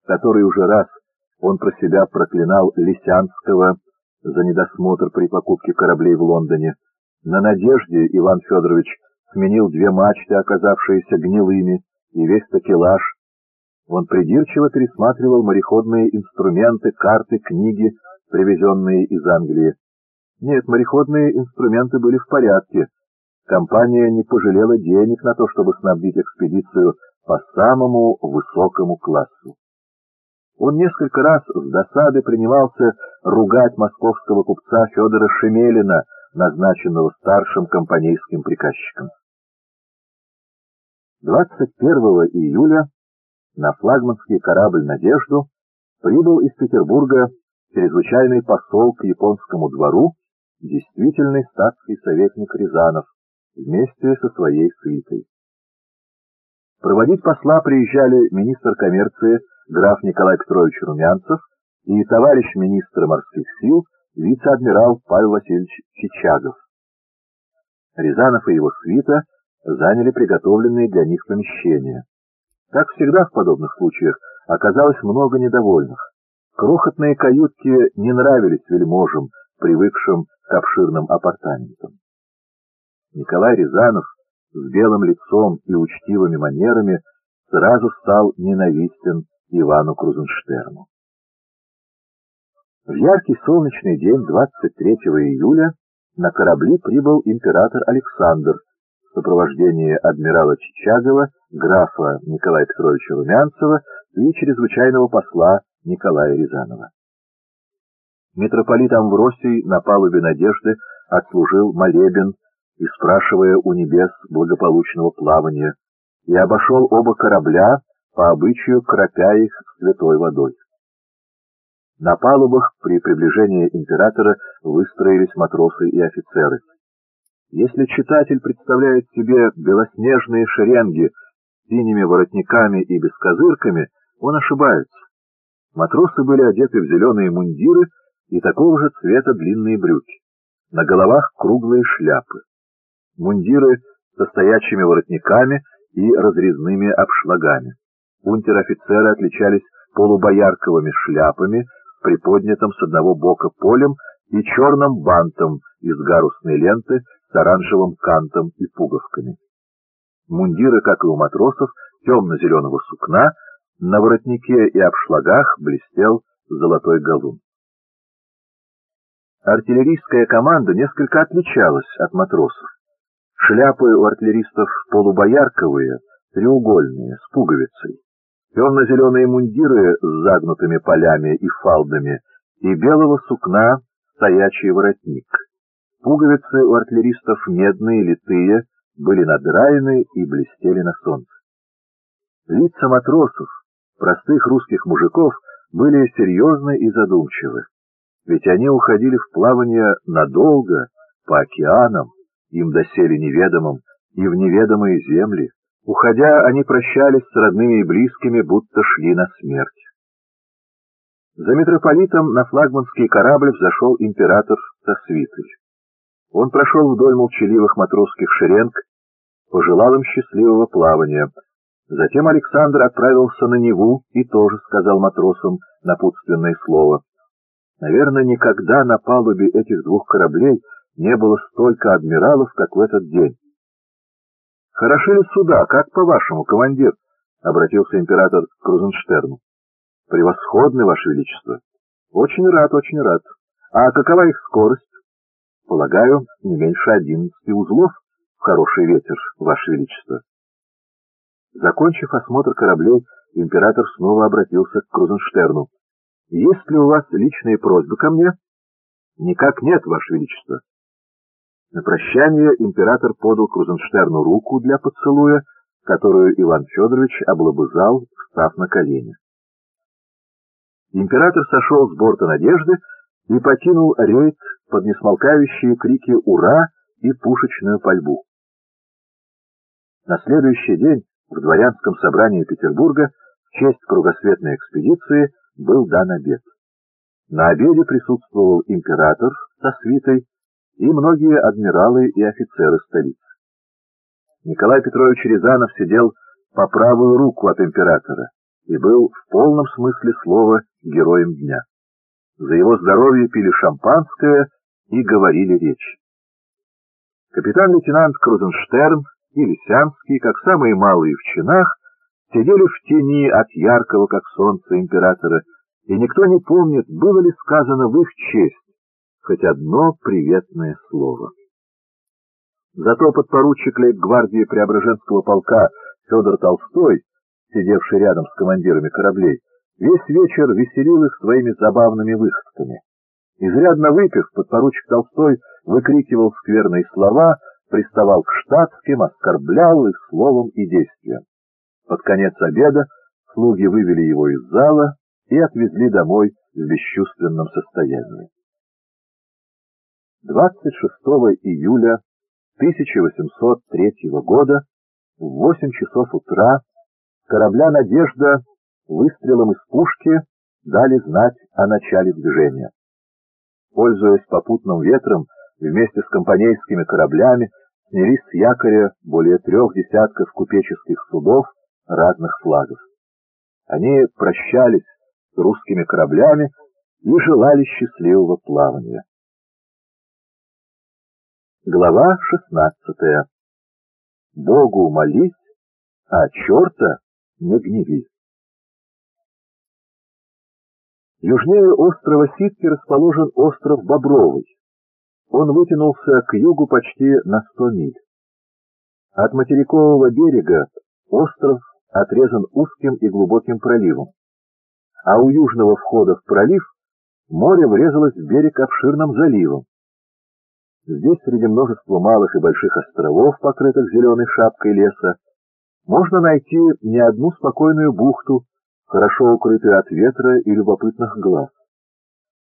который уже раз он про себя проклинал Лисянского за недосмотр при покупке кораблей в Лондоне. На «Надежде» Иван Федорович сменил 2 мачты, оказавшиеся гнилыми, и весь такелаж. Он придирчиво пересматривал мореходные инструменты, карты, книги, привезенные из Англии. Нет, мореходные инструменты были в порядке. Компания не пожалела денег на то, чтобы снабдить экспедицию по самому высокому классу. Он несколько раз с досады принимался ругать московского купца Федора Шемелина, назначенного старшим компанейским приказчиком. 21 июля на флагманский корабль «Надежду» прибыл из Петербурга чрезвычайный посол к японскому двору, действительный статский советник Рязанов, вместе со своей свитой. Проводить посла приезжали министр коммерции граф Николай Петрович Румянцев и товарищ министра морских сил вице-адмирал Павел Васильевич Чичагов. Рязанов и его свита заняли приготовленные для них помещения. Как всегда в подобных случаях оказалось много недовольных. Крохотные каютки не нравились вельможам, привыкшим к обширным апартаментам. Николай Рязанов с белым лицом и учтивыми манерами сразу стал ненавистен Ивану Крузенштерну. В яркий солнечный день 23 июля на корабли прибыл император Александр в сопровождении адмирала Чичагова, графа Николая Петровича Румянцева и чрезвычайного посла Николая Рязанова. Митрополит Амвросий на палубе «Надежды» отслужил молебен, и спрашивая у небес благополучного плавания, и обошел оба корабля, по обычаю кропя их святой водой. На палубах при приближении императора выстроились матросы и офицеры. Если читатель представляет себе белоснежные шеренги с синими воротниками и бескозырками, он ошибается. Матросы были одеты в зеленые мундиры и такого же цвета длинные брюки. На головах круглые шляпы. Мундиры со стоячими воротниками и разрезными обшлагами. Унтер-офицеры отличались полубоярковыми шляпами, приподнятым с одного бока полем и черным бантом из гарусной ленты с оранжевым кантом и пуговками. Мундиры, как и у матросов, темно-зеленого сукна, на воротнике и обшлагах блестел золотой галун. Артиллерийская команда несколько отличалась от матросов. Шляпы у артиллеристов полубоярковые, треугольные, с пуговицей. Темно-зеленые мундиры с загнутыми полями и фалдами, и белого сукна стоячий воротник. Пуговицы у артиллеристов медные, литые, были надраены и блестели на солнце. Лица матросов, простых русских мужиков, были серьезны и задумчивы. Ведь они уходили в плавание надолго, по океанам, им доселе неведомым, и в неведомые земли. Уходя, они прощались с родными и близкими, будто шли на смерть. За митрополитом на флагманский корабль взошел император со свитой. Он прошел вдоль молчаливых матросских шеренг, пожелал им счастливого плавания. Затем Александр отправился на Неву и тоже сказал матросам напутственное слово. Наверное, никогда на палубе этих 2 кораблей не было столько адмиралов, как в этот день. — Хороши ли суда, как по-вашему, командир? — обратился император к Крузенштерну. — Превосходны, Ваше Величество. — Очень рад, очень рад. А какова их скорость? — Полагаю, не меньше 11 узлов в хороший ветер, Ваше Величество. Закончив осмотр кораблей, император снова обратился к Крузенштерну. — Есть ли у вас личные просьбы ко мне? — Никак нет, Ваше Величество. На прощание император подал Крузенштерну руку для поцелуя, которую Иван Федорович облобызал, встав на колени. Император сошел с борта «Надежды» и покинул рейд под несмолкающие крики «Ура!» и пушечную пальбу. На следующий день в дворянском собрании Петербурга в честь кругосветной экспедиции был дан обед. На обеде присутствовал император со свитой и многие адмиралы и офицеры столицы. Николай Петрович Рязанов сидел по правую руку от императора, и был в полном смысле слова героем дня. За его здоровье пили шампанское и говорили речь. Капитан-лейтенант Крузенштерн и Лисянский, как самые малые в чинах, сидели в тени от яркого, как солнце, императора, и никто не помнит, было ли сказано в их честь хоть одно приветное слово. Зато подпоручик лейб-гвардии Преображенского полка Федор Толстой, сидевший рядом с командирами кораблей, весь вечер веселил их своими забавными выходками. Изрядно выпив, подпоручик Толстой выкрикивал скверные слова, приставал к штатским, оскорблял их словом и действием. Под конец обеда слуги вывели его из зала и отвезли домой в бесчувственном состоянии. 26 июля 1803 года в 8 часов утра с корабля «Надежда» выстрелом из пушки дали знать о начале движения. Пользуясь попутным ветром, вместе с компанейскими кораблями снялись с якоря более 3 десятков купеческих судов разных флагов. Они прощались с русскими кораблями и желали счастливого плавания. Глава 16. Богу молись, а черта не гневи. Южнее острова Ситки расположен остров Бобровый. Он вытянулся к югу почти на 100 миль. От материкового берега остров отрезан узким и глубоким проливом, а у южного входа в пролив море врезалось в берег обширным заливом. Здесь, среди множества малых и больших островов, покрытых зеленой шапкой леса, можно найти не одну спокойную бухту, хорошо укрытую от ветра и любопытных глаз.